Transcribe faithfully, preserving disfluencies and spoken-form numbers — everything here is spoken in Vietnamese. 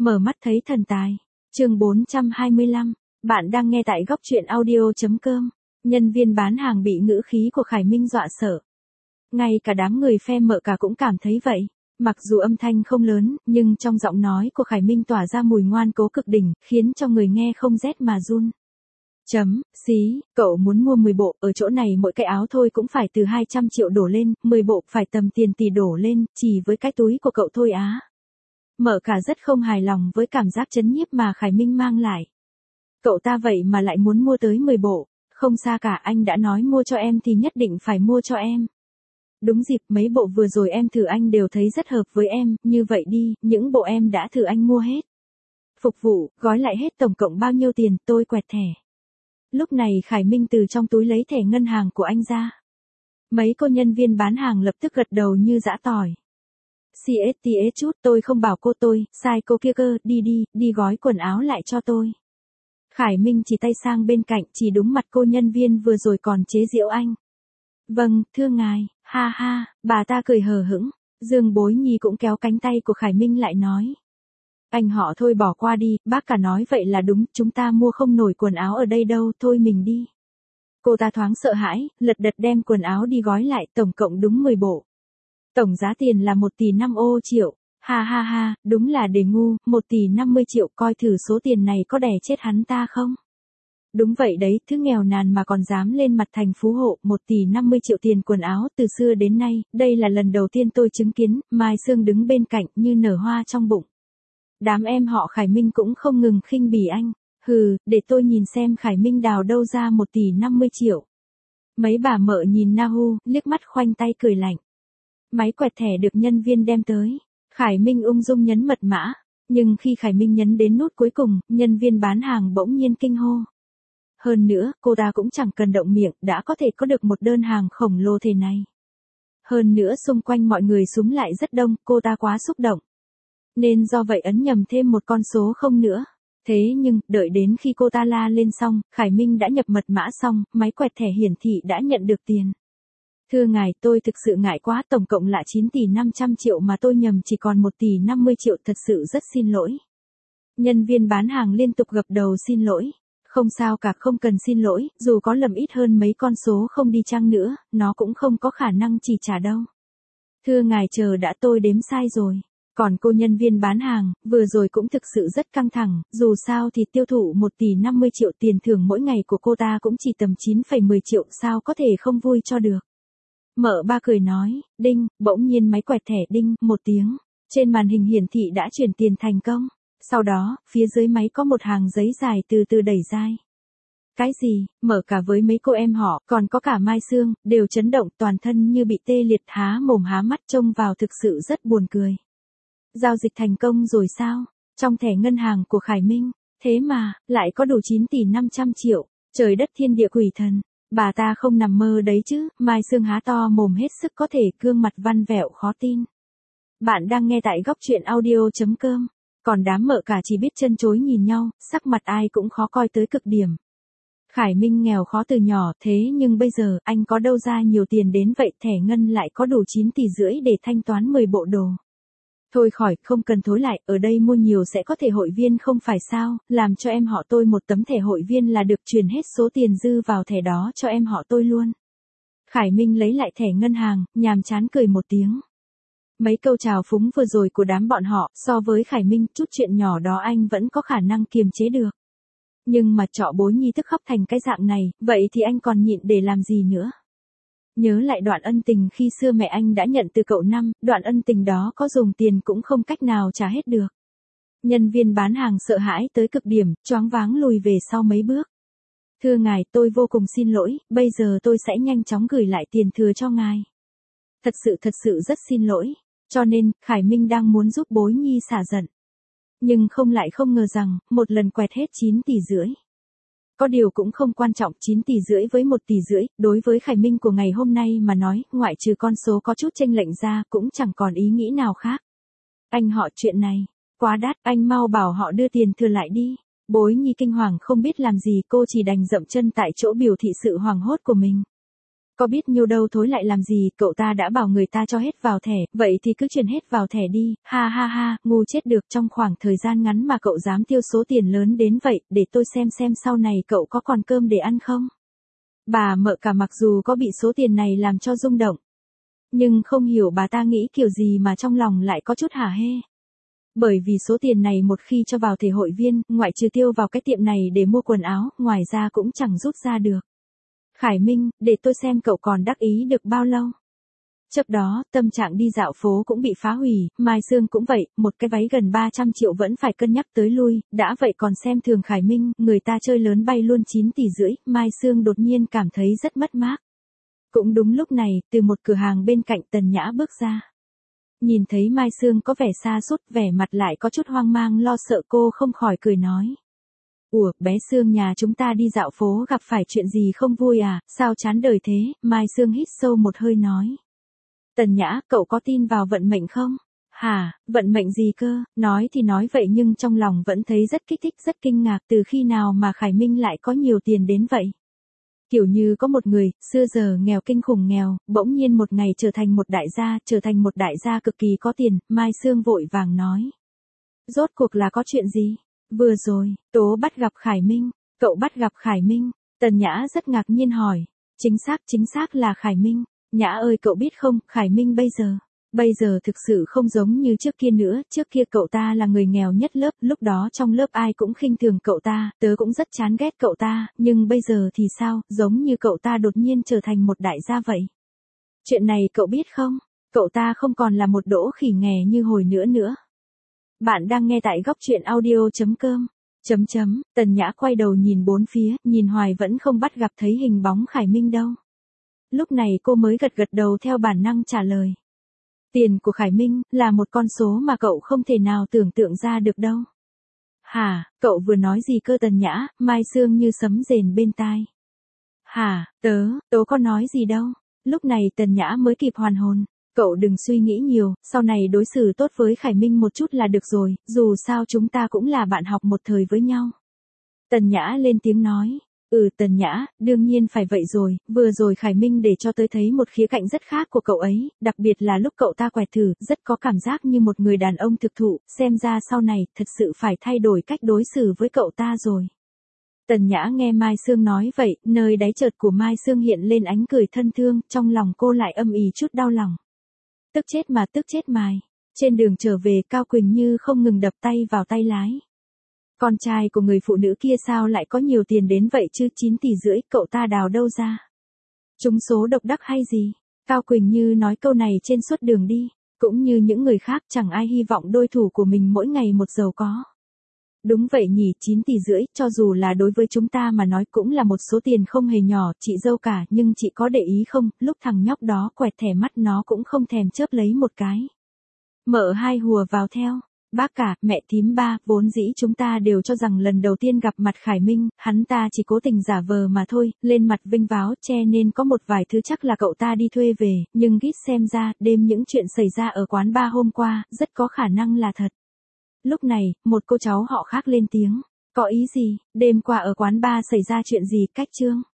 Mở mắt thấy thần tài. Chương bốn trăm hai mươi lăm. Bạn đang nghe tại góc truyện audio chấm com. Nhân viên bán hàng bị ngữ khí của Khải Minh dọa sợ. Ngay cả đám người phe Mợ Cả cũng cảm thấy vậy. Mặc dù âm thanh không lớn, nhưng trong giọng nói của Khải Minh tỏa ra mùi ngoan cố cực đỉnh, khiến cho người nghe không rét mà run. Chấm, xí, cậu muốn mua mười bộ, ở chỗ này mỗi cái áo thôi cũng phải từ hai trăm triệu đổ lên, mười bộ phải tầm tiền tỷ đổ lên, chỉ với cái túi của cậu thôi á. Mợ Cả rất không hài lòng với cảm giác chấn nhiếp mà Khải Minh mang lại. Cậu ta vậy mà lại muốn mua tới mười bộ, không xa cả, anh đã nói mua cho em thì nhất định phải mua cho em. Đúng dịp, mấy bộ vừa rồi em thử anh đều thấy rất hợp với em, như vậy đi, những bộ em đã thử anh mua hết. Phục vụ, gói lại hết tổng cộng bao nhiêu tiền, tôi quẹt thẻ. Lúc này Khải Minh từ trong túi lấy thẻ ngân hàng của anh ra. Mấy cô nhân viên bán hàng lập tức gật đầu như giã tỏi. xê ét tê ét chút, tôi không bảo cô tôi, sai cô kia cơ, đi đi, đi gói quần áo lại cho tôi. Khải Minh chỉ tay sang bên cạnh, chỉ đúng mặt cô nhân viên vừa rồi còn chế giễu anh. Vâng, thưa ngài, ha ha, bà ta cười hờ hững. Dương Bối Nhi cũng kéo cánh tay của Khải Minh lại nói. Anh họ thôi bỏ qua đi, bác cả nói vậy là đúng, chúng ta mua không nổi quần áo ở đây đâu, thôi mình đi. Cô ta thoáng sợ hãi, lật đật đem quần áo đi gói lại, tổng cộng đúng mười bộ. Tổng giá tiền là một tỷ năm ô triệu, ha ha ha, đúng là để ngu, một tỷ năm mươi triệu, coi thử số tiền này có đè chết hắn ta không? Đúng vậy đấy, thứ nghèo nàn mà còn dám lên mặt thành phú hộ, một tỷ năm mươi triệu tiền quần áo, từ xưa đến nay, đây là lần đầu tiên tôi chứng kiến. Mai Sương đứng bên cạnh như nở hoa trong bụng. Đám em họ Khải Minh cũng không ngừng khinh bỉ anh. Hừ, để tôi nhìn xem Khải Minh đào đâu ra một tỷ năm mươi triệu. Mấy bà Mợ nhìn Nahu, liếc mắt khoanh tay cười lạnh. Máy quẹt thẻ được nhân viên đem tới. Khải Minh ung dung nhấn mật mã. Nhưng khi Khải Minh nhấn đến nút cuối cùng, nhân viên bán hàng bỗng nhiên kinh hô. Hơn nữa, cô ta cũng chẳng cần động miệng, đã có thể có được một đơn hàng khổng lồ thế này. Hơn nữa xung quanh mọi người xúm lại rất đông, cô ta quá xúc động. Nên do vậy ấn nhầm thêm một con số không nữa. Thế nhưng, đợi đến khi cô ta la lên xong, Khải Minh đã nhập mật mã xong, máy quẹt thẻ hiển thị đã nhận được tiền. Thưa ngài, tôi thực sự ngại quá, tổng cộng là chín tỷ năm trăm triệu mà tôi nhầm chỉ còn một tỷ năm mươi triệu, thật sự rất xin lỗi. Nhân viên bán hàng liên tục gập đầu xin lỗi. Không sao cả, không cần xin lỗi, dù có lầm ít hơn mấy con số không đi chăng nữa, nó cũng không có khả năng chỉ trả đâu. Thưa ngài chờ đã, tôi đếm sai rồi. Còn cô nhân viên bán hàng, vừa rồi cũng thực sự rất căng thẳng, dù sao thì tiêu thụ một tỷ năm mươi triệu, tiền thưởng mỗi ngày của cô ta cũng chỉ tầm chín phẩy mười triệu, sao có thể không vui cho được. Mợ Ba cười nói, đinh, bỗng nhiên máy quẹt thẻ đinh, một tiếng, trên màn hình hiển thị đã chuyển tiền thành công. Sau đó, phía dưới máy có một hàng giấy dài từ từ đẩy dai. Cái gì, Mợ Cả với mấy cô em họ, còn có cả Mai Sương, đều chấn động, toàn thân như bị tê liệt, há mồm há mắt, trông vào thực sự rất buồn cười. Giao dịch thành công rồi sao? Trong thẻ ngân hàng của Khải Minh, thế mà, lại có đủ chín tỷ năm trăm triệu, trời đất thiên địa quỷ thần. Bà ta không nằm mơ đấy chứ, Mai Sương há to mồm hết sức có thể, gương mặt văn vẹo khó tin. Bạn đang nghe tại góc truyện audio chấm com. Còn đám Mợ Cả chỉ biết chân chối nhìn nhau, sắc mặt ai cũng khó coi tới cực điểm. Khải Minh nghèo khó từ nhỏ, thế nhưng bây giờ, anh có đâu ra nhiều tiền đến vậy, thẻ ngân lại có đủ chín tỷ rưỡi để thanh toán mười bộ đồ. Thôi khỏi, không cần thối lại, ở đây mua nhiều sẽ có thẻ hội viên không phải sao, làm cho em họ tôi một tấm thẻ hội viên là được, chuyển hết số tiền dư vào thẻ đó cho em họ tôi luôn. Khải Minh lấy lại thẻ ngân hàng, nhàm chán cười một tiếng. Mấy câu chào phúng vừa rồi của đám bọn họ, so với Khải Minh, chút chuyện nhỏ đó anh vẫn có khả năng kiềm chế được. Nhưng mà Trọ Bối Nhi tức khóc thành cái dạng này, vậy thì anh còn nhịn để làm gì nữa? Nhớ lại đoạn ân tình khi xưa mẹ anh đã nhận từ cậu năm, đoạn ân tình đó có dùng tiền cũng không cách nào trả hết được. Nhân viên bán hàng sợ hãi tới cực điểm, choáng váng lùi về sau mấy bước. Thưa ngài, tôi vô cùng xin lỗi, bây giờ tôi sẽ nhanh chóng gửi lại tiền thừa cho ngài. Thật sự thật sự rất xin lỗi. Cho nên, Khải Minh đang muốn giúp Bối Nhi xả giận. Nhưng không lại không ngờ rằng, một lần quẹt hết chín tỷ rưỡi. Có điều cũng không quan trọng, chín tỷ rưỡi với một tỷ rưỡi, đối với Khải Minh của ngày hôm nay mà nói, ngoại trừ con số có chút chênh lệch ra, cũng chẳng còn ý nghĩ nào khác. Anh họ, chuyện này, quá đắt, anh mau bảo họ đưa tiền thừa lại đi. Bối Nhi kinh hoàng không biết làm gì, cô chỉ đành dậm chân tại chỗ biểu thị sự hoảng hốt của mình. Có biết nhiêu đâu thối lại làm gì, cậu ta đã bảo người ta cho hết vào thẻ, vậy thì cứ chuyển hết vào thẻ đi, ha ha ha, ngu chết được, trong khoảng thời gian ngắn mà cậu dám tiêu số tiền lớn đến vậy, để tôi xem xem sau này cậu có còn cơm để ăn không. Bà Mợ Cả mặc dù có bị số tiền này làm cho rung động, nhưng không hiểu bà ta nghĩ kiểu gì mà trong lòng lại có chút hả hê. Bởi vì số tiền này một khi cho vào thẻ hội viên, ngoại trừ tiêu vào cái tiệm này để mua quần áo, ngoài ra cũng chẳng rút ra được. Khải Minh, để tôi xem cậu còn đắc ý được bao lâu. Trước đó, tâm trạng đi dạo phố cũng bị phá hủy, Mai Sương cũng vậy, một cái váy gần ba trăm triệu vẫn phải cân nhắc tới lui, đã vậy còn xem thường Khải Minh, người ta chơi lớn bay luôn chín tỷ rưỡi, Mai Sương đột nhiên cảm thấy rất mất mát. Cũng đúng lúc này, từ một cửa hàng bên cạnh Tần Nhã bước ra. Nhìn thấy Mai Sương có vẻ xa sút, vẻ mặt lại có chút hoang mang lo sợ, cô không khỏi cười nói. Ủa, bé Sương nhà chúng ta đi dạo phố gặp phải chuyện gì không vui à, sao chán đời thế, Mai Sương hít sâu một hơi nói. Tần Nhã, cậu có tin vào vận mệnh không? Hả, vận mệnh gì cơ, nói thì nói vậy nhưng trong lòng vẫn thấy rất kích thích, rất kinh ngạc, từ khi nào mà Khải Minh lại có nhiều tiền đến vậy? Kiểu như có một người, xưa giờ nghèo kinh khủng nghèo, bỗng nhiên một ngày trở thành một đại gia, trở thành một đại gia cực kỳ có tiền, Mai Sương vội vàng nói. Rốt cuộc là có chuyện gì? Vừa rồi, Tố bắt gặp Khải Minh, cậu bắt gặp Khải Minh, Tần Nhã rất ngạc nhiên hỏi. Chính xác, chính xác là Khải Minh. Nhã ơi cậu biết không, Khải Minh bây giờ, bây giờ thực sự không giống như trước kia nữa, trước kia cậu ta là người nghèo nhất lớp, lúc đó trong lớp ai cũng khinh thường cậu ta, tớ cũng rất chán ghét cậu ta, nhưng bây giờ thì sao, giống như cậu ta đột nhiên trở thành một đại gia vậy. Chuyện này cậu biết không, cậu ta không còn là một đỗ khỉ nghè như hồi nữa nữa. Bạn đang nghe tại góc truyện audio.com. Chấm chấm, Tần Nhã quay đầu nhìn bốn phía, nhìn hoài vẫn không bắt gặp thấy hình bóng Khải Minh đâu. Lúc này cô mới gật gật đầu theo bản năng trả lời. Tiền của Khải Minh là một con số mà cậu không thể nào tưởng tượng ra được đâu. Hả, cậu vừa nói gì cơ? Tần Nhã, Mai Sương như sấm rền bên tai. Hả, tớ, tớ có nói gì đâu. Lúc này Tần Nhã mới kịp hoàn hồn. Cậu đừng suy nghĩ nhiều, sau này đối xử tốt với Khải Minh một chút là được rồi, dù sao chúng ta cũng là bạn học một thời với nhau. Tần Nhã lên tiếng nói. Ừ Tần Nhã, đương nhiên phải vậy rồi, vừa rồi Khải Minh để cho tới thấy một khía cạnh rất khác của cậu ấy, đặc biệt là lúc cậu ta quẹt thử, rất có cảm giác như một người đàn ông thực thụ, xem ra sau này, thật sự phải thay đổi cách đối xử với cậu ta rồi. Tần Nhã nghe Mai Sương nói vậy, nơi đáy chợt của Mai Sương hiện lên ánh cười thân thương, trong lòng cô lại âm ỉ chút đau lòng. Tức chết mà tức chết mài. Trên đường trở về Cao Quỳnh Như không ngừng đập tay vào tay lái. Con trai của người phụ nữ kia sao lại có nhiều tiền đến vậy chứ, chín tỷ rưỡi, cậu ta đào đâu ra? Trúng số độc đắc hay gì? Cao Quỳnh Như nói câu này trên suốt đường đi, cũng như những người khác chẳng ai hy vọng đôi thủ của mình mỗi ngày một giàu có. Đúng vậy nhỉ, chín tỷ rưỡi, cho dù là đối với chúng ta mà nói cũng là một số tiền không hề nhỏ, chị dâu cả, nhưng chị có để ý không, lúc thằng nhóc đó quẹt thẻ mắt nó cũng không thèm chớp lấy một cái. Mợ hai hùa vào theo. Bác cả, mẹ thím ba, vốn dĩ chúng ta đều cho rằng lần đầu tiên gặp mặt Khải Minh, hắn ta chỉ cố tình giả vờ mà thôi, lên mặt vinh váo, che nên có một vài thứ chắc là cậu ta đi thuê về, nhưng gít xem ra, đêm những chuyện xảy ra ở quán bar hôm qua, rất có khả năng là thật. Lúc này, một cô cháu họ khác lên tiếng, có ý gì, đêm qua ở quán bar xảy ra chuyện gì, Cách Trương?